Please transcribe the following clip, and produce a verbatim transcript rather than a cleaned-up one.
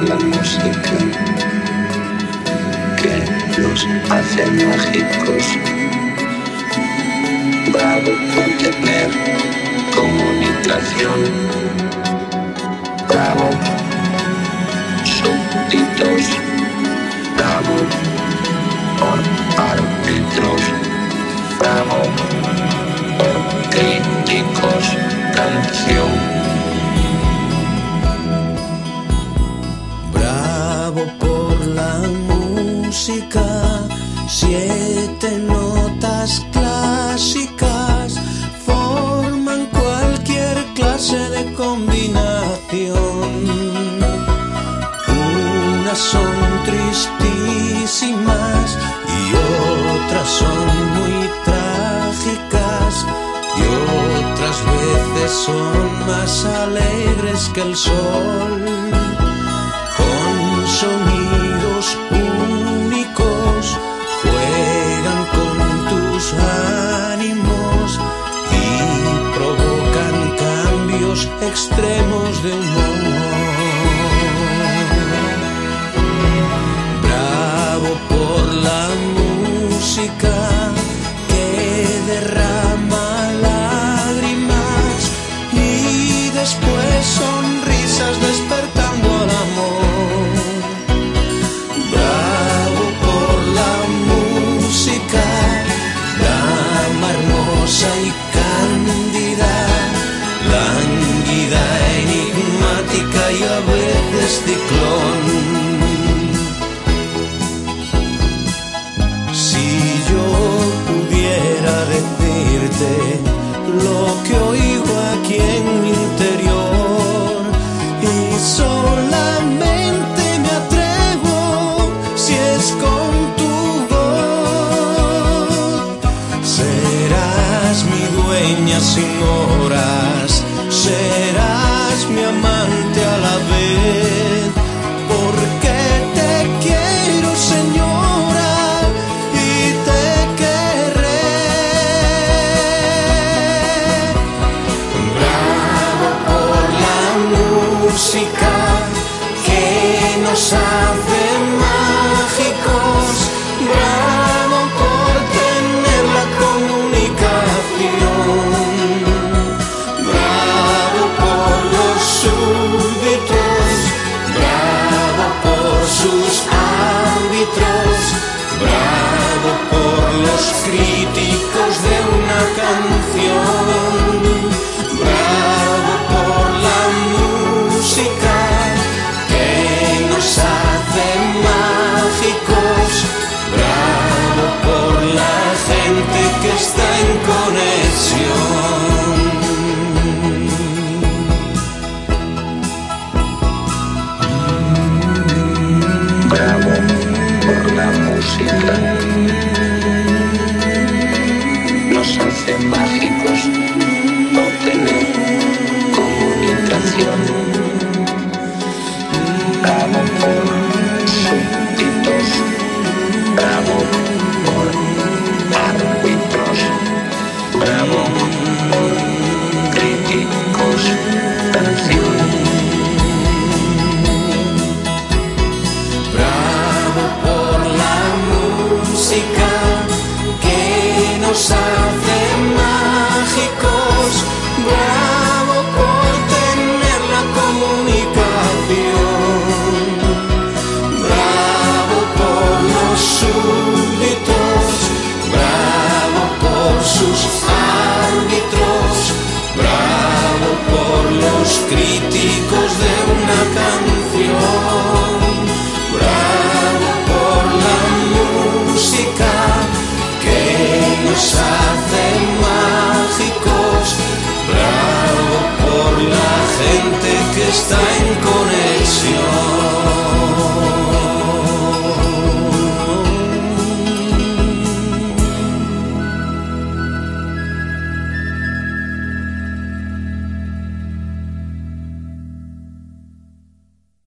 la música que los hace mágicos. Bravo por tener comunicación. Bravo, súbditos. Bravo por árbitros. Bravo por críticos. Canción. Bravo por la música, siete notas clásicas forman cualquier clase de combinación. Unas son tristísimas y otras son muy trágicas, y otras veces son más alegres que el sol, con sonidos únicos juegan con tus ánimos y provocan cambios extremos de humor. Bravo por la música que derrama lágrimas y después sonrisas despertando al amor. Bravo por la música, dama hermosa y cándida, lánguida, enigmática y a veces ciclón. Si yo pudiera decirte lo que oigo aquí en mi interior, y solamente me atrevo si es con tu voz, serás mi dueña sin horas, serás mi amante a la vez, porque te quiero, señora, y te querré. Bravo por la música que nos hace mágicos. Bravo por tener la comunicación. Bravo por los súbditos. Bravo por sus árbitros. Bravo por los críticos de una canción. Bravo por la música que nos hace mágicos. Bravo por la gente que está en conexión. Bravo por la música. Nos hace mágicos por tener comunicación. Bravo por súbditos. Bravo por árbitros. Bravo por críticos. Canción. Bravo por la música que nos hace mágicos. Bravo por tener la comunicación. Bravo por los súbditos. Bravo por sus árbitros. Bravo por los críticos de una canción. Bravo por la música que nos hace mágicos. Bravo por la gente que está en